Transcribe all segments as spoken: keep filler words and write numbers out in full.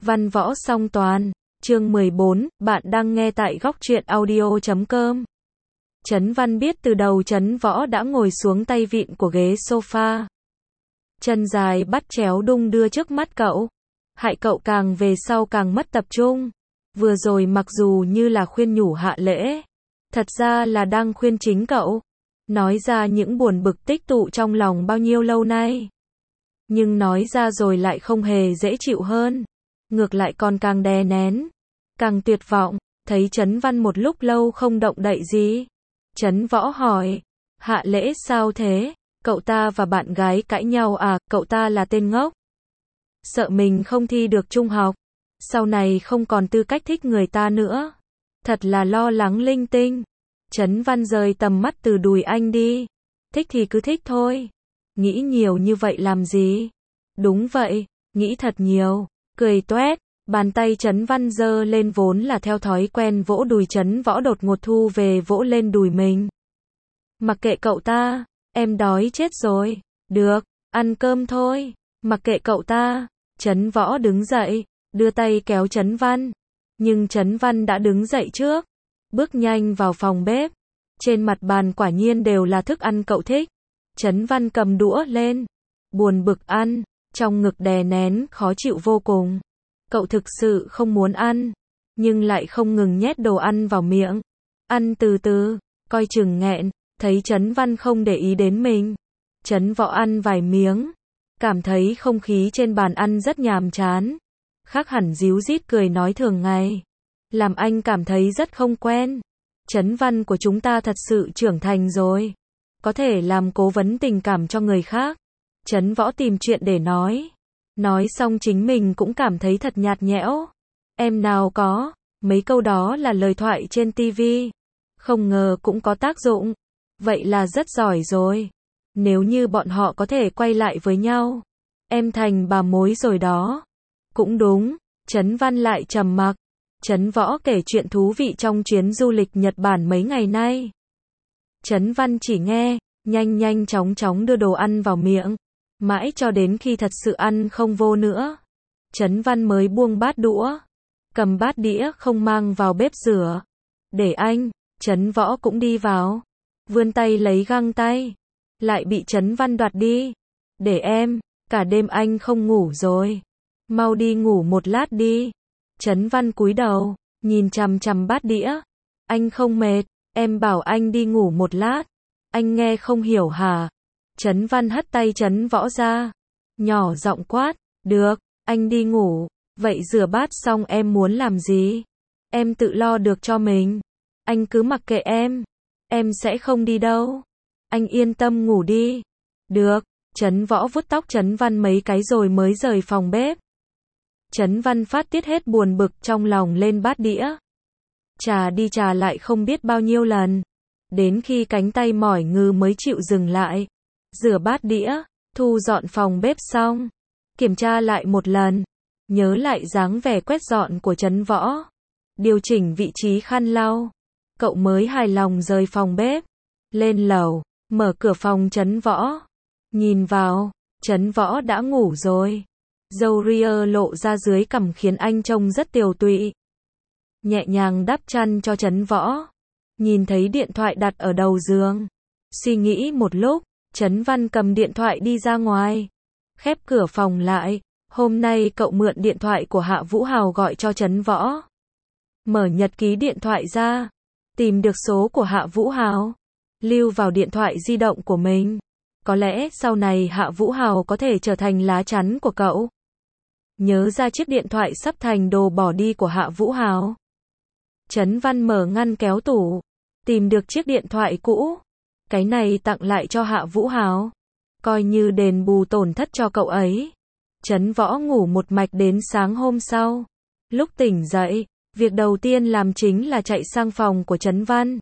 Văn võ song toàn, chương mười bốn, bạn đang nghe tại góc truyện audio chấm com. Trấn Văn biết từ đầu Trấn Võ đã ngồi xuống tay vịn của ghế sofa. Chân dài bắt chéo đung đưa trước mắt cậu. Hại cậu càng về sau càng mất tập trung. Vừa rồi mặc dù như là khuyên nhủ hạ lễ, thật ra là đang khuyên chính cậu. Nói ra những buồn bực tích tụ trong lòng bao nhiêu lâu nay. Nhưng nói ra rồi lại không hề dễ chịu hơn. Ngược lại còn càng đè nén, càng tuyệt vọng. Thấy Trấn Văn một lúc lâu không động đậy gì. Trấn Võ hỏi, hạ lễ sao thế? Cậu ta và bạn gái cãi nhau à? Cậu ta là tên ngốc. Sợ mình không thi được trung học, sau này không còn tư cách thích người ta nữa. Thật là lo lắng linh tinh. Trấn Văn rời tầm mắt từ đùi anh đi. Thích thì cứ thích thôi. Nghĩ nhiều như vậy làm gì? Đúng vậy, nghĩ thật nhiều. Cười toét, bàn tay Trấn Văn giơ lên vốn là theo thói quen vỗ đùi Trấn Võ đột ngột thu về vỗ lên đùi mình. Mặc kệ cậu ta, em đói chết rồi. Được, ăn cơm thôi. Mặc kệ cậu ta. Trấn Võ đứng dậy, đưa tay kéo Trấn Văn. Nhưng Trấn Văn đã đứng dậy trước, bước nhanh vào phòng bếp. Trên mặt bàn quả nhiên đều là thức ăn cậu thích. Trấn Văn cầm đũa lên, buồn bực ăn, trong ngực đè nén, khó chịu vô cùng. Cậu thực sự không muốn ăn, nhưng lại không ngừng nhét đồ ăn vào miệng. Ăn từ từ, coi chừng nghẹn. Thấy Trấn Văn không để ý đến mình, Trấn Võ ăn vài miếng, cảm thấy không khí trên bàn ăn rất nhàm chán. Khác hẳn díu dít cười nói thường ngày, làm anh cảm thấy rất không quen. Trấn Văn của chúng ta thật sự trưởng thành rồi, có thể làm cố vấn tình cảm cho người khác. Trấn Võ tìm chuyện để nói. Nói xong chính mình cũng cảm thấy thật nhạt nhẽo. Em nào có, mấy câu đó là lời thoại trên tivi. Không ngờ cũng có tác dụng. Vậy là rất giỏi rồi. Nếu như bọn họ có thể quay lại với nhau, em thành bà mối rồi đó. Cũng đúng. Trấn Văn lại trầm mặc. Trấn Võ kể chuyện thú vị trong chuyến du lịch Nhật Bản mấy ngày nay. Trấn Văn chỉ nghe, nhanh nhanh chóng chóng đưa đồ ăn vào miệng. Mãi cho đến khi thật sự ăn không vô nữa, Trấn Văn mới buông bát đũa, cầm bát đĩa không mang vào bếp rửa. Để anh. Trấn Võ cũng đi vào, vươn tay lấy găng tay, lại bị Trấn Văn đoạt đi. Để em, cả đêm anh không ngủ rồi, mau đi ngủ một lát đi. Trấn Văn cúi đầu, nhìn chằm chằm bát đĩa. Anh không mệt, em bảo anh đi ngủ một lát, anh nghe không hiểu hả? Trấn Văn hất tay Trấn Võ ra, nhỏ giọng quát, được, anh đi ngủ, vậy rửa bát xong em muốn làm gì? Em tự lo được cho mình, anh cứ mặc kệ em, em sẽ không đi đâu, anh yên tâm ngủ đi. Được. Trấn Võ vuốt tóc Trấn Văn mấy cái rồi mới rời phòng bếp. Trấn Văn phát tiết hết buồn bực trong lòng lên bát đĩa. Trà đi trà lại không biết bao nhiêu lần, đến khi cánh tay mỏi ngừ mới chịu dừng lại. Rửa bát đĩa, thu dọn phòng bếp xong, kiểm tra lại một lần, nhớ lại dáng vẻ quét dọn của Trấn Võ, điều chỉnh vị trí khăn lau, cậu mới hài lòng rời phòng bếp, lên lầu, mở cửa phòng Trấn Võ, nhìn vào, Trấn Võ đã ngủ rồi, râu ria lộ ra dưới cằm khiến anh trông rất tiều tụy. Nhẹ nhàng đắp chăn cho Trấn Võ, nhìn thấy điện thoại đặt ở đầu giường, suy nghĩ một lúc. Trấn Văn cầm điện thoại đi ra ngoài, khép cửa phòng lại. Hôm nay cậu mượn điện thoại của Hạ Vũ Hào gọi cho Trấn Võ. Mở nhật ký điện thoại ra, tìm được số của Hạ Vũ Hào, lưu vào điện thoại di động của mình. Có lẽ sau này Hạ Vũ Hào có thể trở thành lá chắn của cậu. Nhớ ra chiếc điện thoại sắp thành đồ bỏ đi của Hạ Vũ Hào. Trấn Văn mở ngăn kéo tủ, tìm được chiếc điện thoại cũ. Cái này tặng lại cho Hạ Vũ Hào, coi như đền bù tổn thất cho cậu ấy. Trấn Võ ngủ một mạch đến sáng hôm sau. Lúc tỉnh dậy, việc đầu tiên làm chính là chạy sang phòng của Trấn Văn.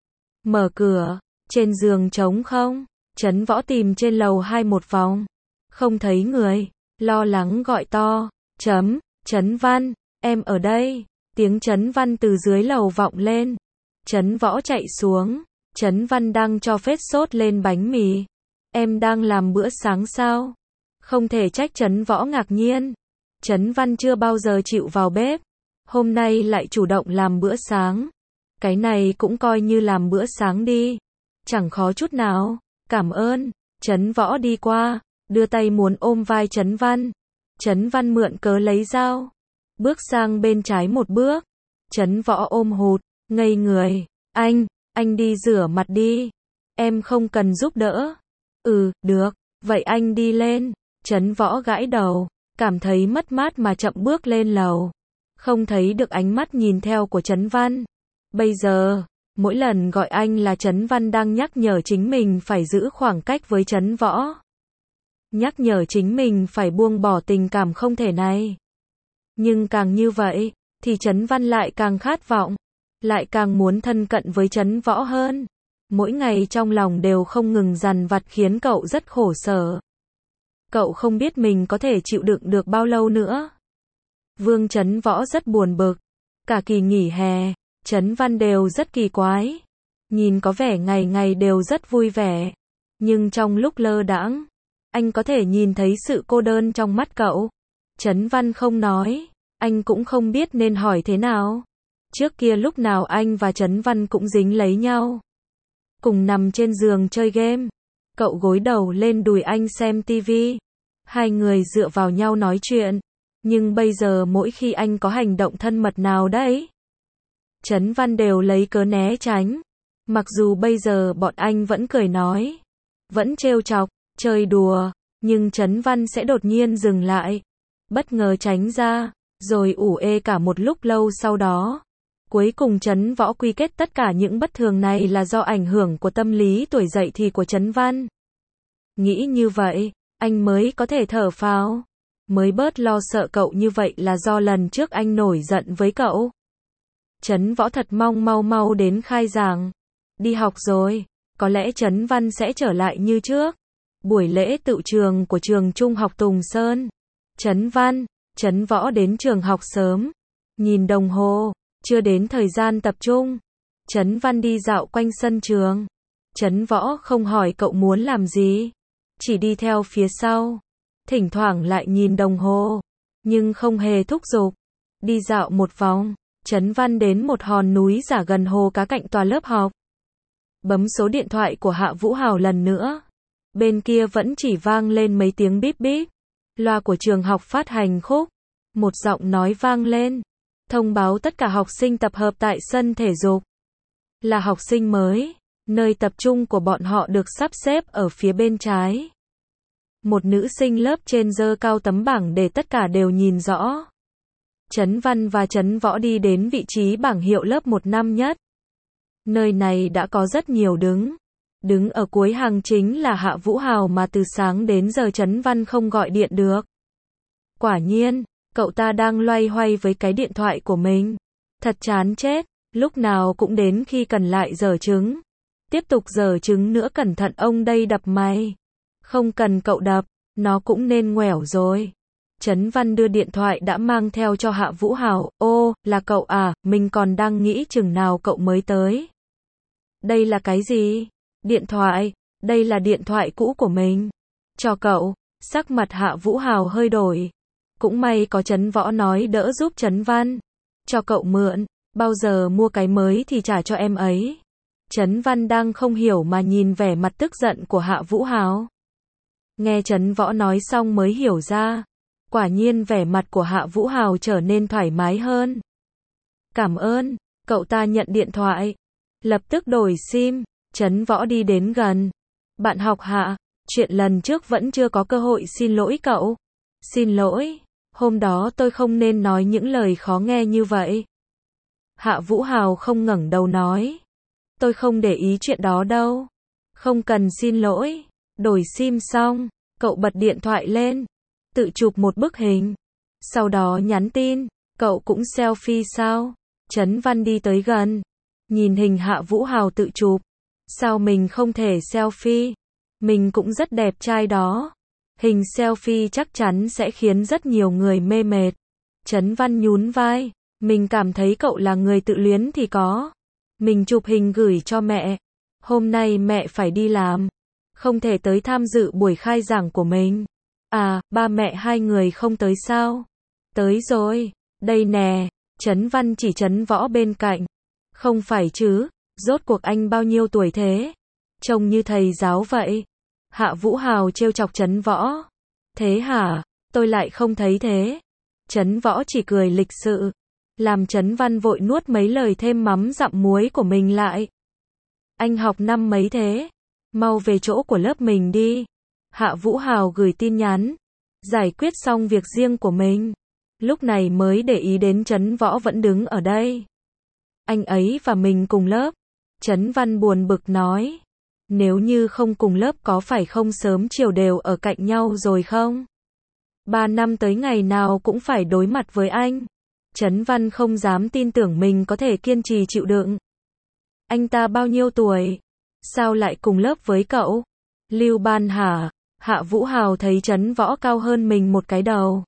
Mở cửa, trên giường trống không. Trấn Võ tìm trên lầu hai một vòng, không thấy người, lo lắng gọi to, chấm, Trấn Văn, em ở đây. Tiếng Trấn Văn từ dưới lầu vọng lên. Trấn Võ chạy xuống. Trấn Văn đang cho phết sốt lên bánh mì. Em đang làm bữa sáng sao? Không thể trách Trấn Võ ngạc nhiên. Trấn Văn chưa bao giờ chịu vào bếp, hôm nay lại chủ động làm bữa sáng. Cái này cũng coi như làm bữa sáng đi. Chẳng khó chút nào. Cảm ơn. Trấn Võ đi qua, đưa tay muốn ôm vai Trấn Văn. Trấn Văn mượn cớ lấy dao, bước sang bên trái một bước. Trấn Võ ôm hụt, ngây người. Anh, anh đi rửa mặt đi. Em không cần giúp đỡ. Ừ, được, vậy anh đi lên. Trấn Võ gãi đầu, cảm thấy mất mát mà chậm bước lên lầu. Không thấy được ánh mắt nhìn theo của Trấn Văn. Bây giờ, mỗi lần gọi anh là Trấn Văn đang nhắc nhở chính mình phải giữ khoảng cách với Trấn Võ. Nhắc nhở chính mình phải buông bỏ tình cảm không thể này. Nhưng càng như vậy, thì Trấn Văn lại càng khát vọng, lại càng muốn thân cận với Trấn Võ hơn. Mỗi ngày trong lòng đều không ngừng dằn vặt khiến cậu rất khổ sở. Cậu không biết mình có thể chịu đựng được bao lâu nữa. Vương Trấn Võ rất buồn bực. Cả kỳ nghỉ hè, Trấn Văn đều rất kỳ quái. Nhìn có vẻ ngày ngày đều rất vui vẻ. Nhưng trong lúc lơ đãng, anh có thể nhìn thấy sự cô đơn trong mắt cậu. Trấn Văn không nói, anh cũng không biết nên hỏi thế nào. Trước kia lúc nào anh và Trấn Văn cũng dính lấy nhau. Cùng nằm trên giường chơi game. Cậu gối đầu lên đùi anh xem tivi. Hai người dựa vào nhau nói chuyện. Nhưng bây giờ mỗi khi anh có hành động thân mật nào đấy, Trấn Văn đều lấy cớ né tránh. Mặc dù bây giờ bọn anh vẫn cười nói, vẫn trêu chọc, chơi đùa, nhưng Trấn Văn sẽ đột nhiên dừng lại, bất ngờ tránh ra, rồi ủ ê cả một lúc lâu sau đó. Cuối cùng Trấn Võ quy kết tất cả những bất thường này là do ảnh hưởng của tâm lý tuổi dậy thì của Trấn Văn. Nghĩ như vậy, anh mới có thể thở phào, mới bớt lo sợ cậu như vậy là do lần trước anh nổi giận với cậu. Trấn Võ thật mong mau mau đến khai giảng. Đi học rồi, có lẽ Trấn Văn sẽ trở lại như trước. Buổi lễ tựu trường của trường Trung học Tùng Sơn. Trấn Văn, Trấn Võ đến trường học sớm. Nhìn đồng hồ, chưa đến thời gian tập trung. Trấn Văn đi dạo quanh sân trường. Trấn Võ không hỏi cậu muốn làm gì, chỉ đi theo phía sau. Thỉnh thoảng lại nhìn đồng hồ, nhưng không hề thúc giục. Đi dạo một vòng, Trấn Văn đến một hòn núi giả gần hồ cá cạnh tòa lớp học. Bấm số điện thoại của Hạ Vũ Hào lần nữa. Bên kia vẫn chỉ vang lên mấy tiếng bíp bíp. Loa của trường học phát hành khúc. Một giọng nói vang lên, thông báo tất cả học sinh tập hợp tại sân thể dục. Là học sinh mới, nơi tập trung của bọn họ được sắp xếp ở phía bên trái. Một nữ sinh lớp trên giơ cao tấm bảng để tất cả đều nhìn rõ. Trấn Văn và Trấn Võ đi đến vị trí bảng hiệu lớp một năm nhất. Nơi này đã có rất nhiều đứng. Đứng ở cuối hàng chính là Hạ Vũ Hào mà từ sáng đến giờ Trấn Văn không gọi điện được. Quả nhiên, cậu ta đang loay hoay với cái điện thoại của mình. Thật chán chết, lúc nào cũng đến khi cần lại giở trứng. Tiếp tục giở trứng nữa, cẩn thận ông đây đập mày. Không cần cậu đập, nó cũng nên ngoẻo rồi. Trấn Văn đưa điện thoại đã mang theo cho Hạ Vũ Hào. Ô, là cậu à, mình còn đang nghĩ chừng nào cậu mới tới. Đây là cái gì? Điện thoại, đây là điện thoại cũ của mình. Cho cậu. Sắc mặt Hạ Vũ Hào hơi đổi. Cũng may có Trấn Võ nói đỡ giúp Trấn Văn. Cho cậu mượn, bao giờ mua cái mới thì trả cho em ấy. Trấn Văn đang không hiểu mà nhìn vẻ mặt tức giận của Hạ Vũ Hào. Nghe Trấn Võ nói xong mới hiểu ra. Quả nhiên vẻ mặt của Hạ Vũ Hào trở nên thoải mái hơn. Cảm ơn, cậu ta nhận điện thoại. Lập tức đổi sim, Trấn Võ đi đến gần. Bạn học Hạ, chuyện lần trước vẫn chưa có cơ hội xin lỗi cậu. Xin lỗi, hôm đó tôi không nên nói những lời khó nghe như vậy. Hạ Vũ Hào không ngẩng đầu nói. Tôi không để ý chuyện đó đâu. Không cần xin lỗi. Đổi sim xong, cậu bật điện thoại lên, tự chụp một bức hình. Sau đó nhắn tin, cậu cũng selfie sao? Trấn Văn đi tới gần, nhìn hình Hạ Vũ Hào tự chụp. Sao mình không thể selfie? Mình cũng rất đẹp trai đó. Hình selfie chắc chắn sẽ khiến rất nhiều người mê mệt. Trấn Văn nhún vai, mình cảm thấy cậu là người tự luyến thì có. Mình chụp hình gửi cho mẹ. Hôm nay mẹ phải đi làm, không thể tới tham dự buổi khai giảng của mình. À, ba mẹ hai người không tới sao? Tới rồi, đây nè, Trấn Văn chỉ Trấn Võ bên cạnh. Không phải chứ, rốt cuộc anh bao nhiêu tuổi thế? Trông như thầy giáo vậy. Hạ Vũ Hào trêu chọc Trấn Võ. Thế hả, tôi lại không thấy thế. Trấn Võ chỉ cười lịch sự, làm Trấn Văn vội nuốt mấy lời thêm mắm dặm muối của mình lại. Anh học năm mấy thế? Mau về chỗ của lớp mình đi. Hạ Vũ Hào gửi tin nhắn, giải quyết xong việc riêng của mình, lúc này mới để ý đến Trấn Võ vẫn đứng ở đây. Anh ấy và mình cùng lớp. Trấn Văn buồn bực nói. Nếu như không cùng lớp có phải không sớm chiều đều ở cạnh nhau rồi không? Ba năm tới ngày nào cũng phải đối mặt với anh. Trấn Văn không dám tin tưởng mình có thể kiên trì chịu đựng. Anh ta bao nhiêu tuổi? Sao lại cùng lớp với cậu? Lưu Ban hả? Hạ Vũ Hào thấy Trấn Võ cao hơn mình một cái đầu.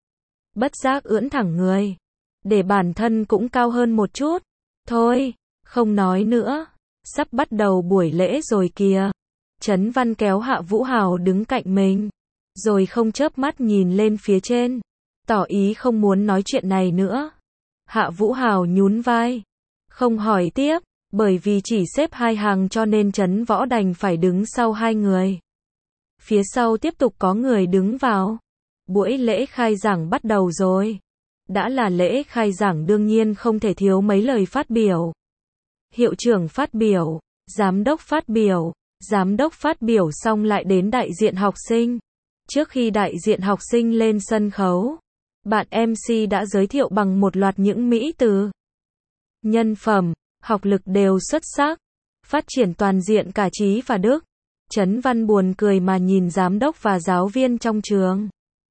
Bất giác ưỡn thẳng người. Để bản thân cũng cao hơn một chút. Thôi, không nói nữa. Sắp bắt đầu buổi lễ rồi kìa. Trấn Văn kéo Hạ Vũ Hào đứng cạnh mình, rồi không chớp mắt nhìn lên phía trên, tỏ ý không muốn nói chuyện này nữa. Hạ Vũ Hào nhún vai, không hỏi tiếp, bởi vì chỉ xếp hai hàng cho nên Trấn Võ đành phải đứng sau hai người. Phía sau tiếp tục có người đứng vào. Buổi lễ khai giảng bắt đầu rồi. Đã là lễ khai giảng đương nhiên không thể thiếu mấy lời phát biểu. Hiệu trưởng phát biểu, giám đốc phát biểu, giám đốc phát biểu xong lại đến đại diện học sinh. Trước khi đại diện học sinh lên sân khấu, bạn em xê đã giới thiệu bằng một loạt những mỹ từ. Nhân phẩm, học lực đều xuất sắc, phát triển toàn diện cả trí và đức. Trấn Văn buồn cười mà nhìn giám đốc và giáo viên trong trường.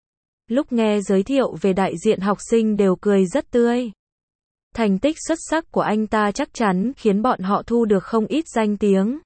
Lúc nghe giới thiệu về đại diện học sinh đều cười rất tươi. Thành tích xuất sắc của anh ta chắc chắn khiến bọn họ thu được không ít danh tiếng.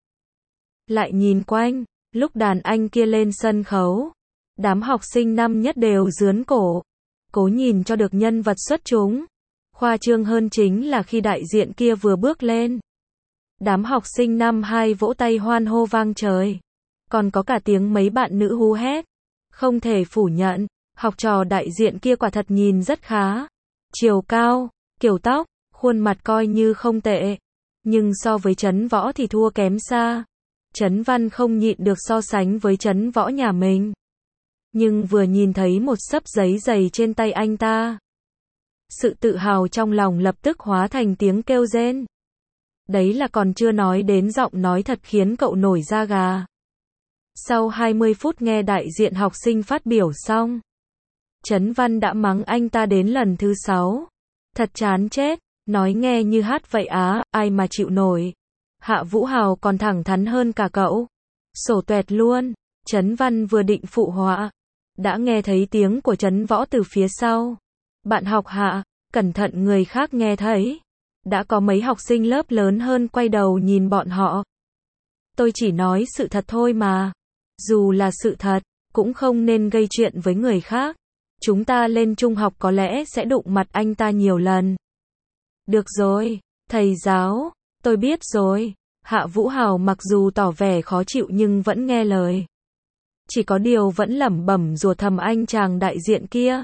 Lại nhìn quanh, lúc đàn anh kia lên sân khấu, đám học sinh năm nhất đều rướn cổ, cố nhìn cho được nhân vật xuất chúng. Khoa trương hơn chính là khi đại diện kia vừa bước lên, đám học sinh năm hai vỗ tay hoan hô vang trời, còn có cả tiếng mấy bạn nữ hú hét. Không thể phủ nhận, học trò đại diện kia quả thật nhìn rất khá. Chiều cao, kiểu tóc, khuôn mặt coi như không tệ, nhưng so với Trấn Võ thì thua kém xa. Trấn Văn không nhịn được so sánh với Trấn Võ nhà mình. Nhưng vừa nhìn thấy một xấp giấy dày trên tay anh ta, sự tự hào trong lòng lập tức hóa thành tiếng kêu rên. Đấy là còn chưa nói đến giọng nói thật khiến cậu nổi da gà. Sau hai mươi phút nghe đại diện học sinh phát biểu xong, Trấn Văn đã mắng anh ta đến lần thứ sáu. Thật chán chết, nói nghe như hát vậy á, ai mà chịu nổi. Hạ Vũ Hào còn thẳng thắn hơn cả cậu. Sổ tuẹt luôn. Trấn Văn vừa định phụ họa, đã nghe thấy tiếng của Trấn Võ từ phía sau. Bạn học Hạ, cẩn thận người khác nghe thấy. Đã có mấy học sinh lớp lớn hơn quay đầu nhìn bọn họ. Tôi chỉ nói sự thật thôi mà. Dù là sự thật, cũng không nên gây chuyện với người khác. Chúng ta lên trung học có lẽ sẽ đụng mặt anh ta nhiều lần. Được rồi, thầy giáo, tôi biết rồi. Hạ Vũ Hào mặc dù tỏ vẻ khó chịu nhưng vẫn nghe lời. Chỉ có điều vẫn lẩm bẩm rủa thầm anh chàng đại diện kia.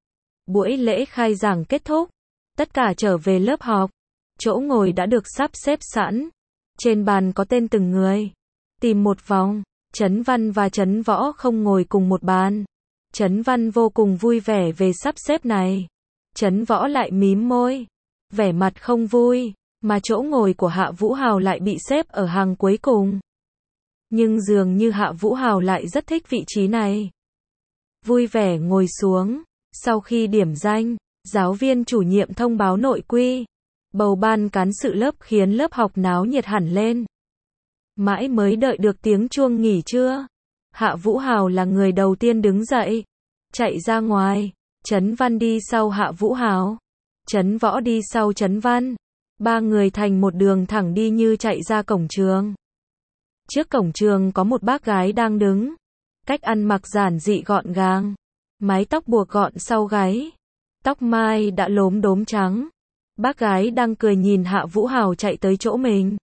Buổi lễ khai giảng kết thúc, tất cả trở về lớp học. Chỗ ngồi đã được sắp xếp sẵn. Trên bàn có tên từng người. Tìm một vòng, Trấn Văn và Trấn Võ không ngồi cùng một bàn. Trấn Văn vô cùng vui vẻ về sắp xếp này. Trấn Võ lại mím môi, vẻ mặt không vui, mà chỗ ngồi của Hạ Vũ Hào lại bị xếp ở hàng cuối cùng. Nhưng dường như Hạ Vũ Hào lại rất thích vị trí này. Vui vẻ ngồi xuống, sau khi điểm danh, giáo viên chủ nhiệm thông báo nội quy. Bầu ban cán sự lớp khiến lớp học náo nhiệt hẳn lên. Mãi mới đợi được tiếng chuông nghỉ trưa. Hạ Vũ Hào là người đầu tiên đứng dậy, chạy ra ngoài. Trấn Văn đi sau Hạ Vũ Hào, Trấn Võ đi sau Trấn Văn. Ba người thành một đường thẳng đi như chạy ra cổng trường. Trước cổng trường có một bác gái đang đứng, cách ăn mặc giản dị gọn gàng, mái tóc buộc gọn sau gáy, tóc mai đã lốm đốm trắng. Bác gái đang cười nhìn Hạ Vũ Hào chạy tới chỗ mình.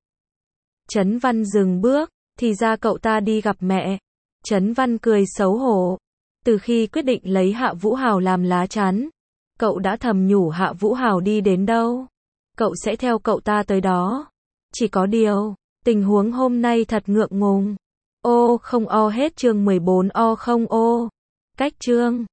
Trấn Văn dừng bước, thì ra cậu ta đi gặp mẹ. Trấn Văn cười xấu hổ. Từ khi quyết định lấy Hạ Vũ Hào làm lá chắn, Cậu đã thầm nhủ Hạ Vũ Hào đi đến đâu, cậu sẽ theo cậu ta tới đó. Chỉ có điều, tình huống hôm nay thật ngượng ngùng. Ô không o hết chương mười bốn o không ô. Cách chương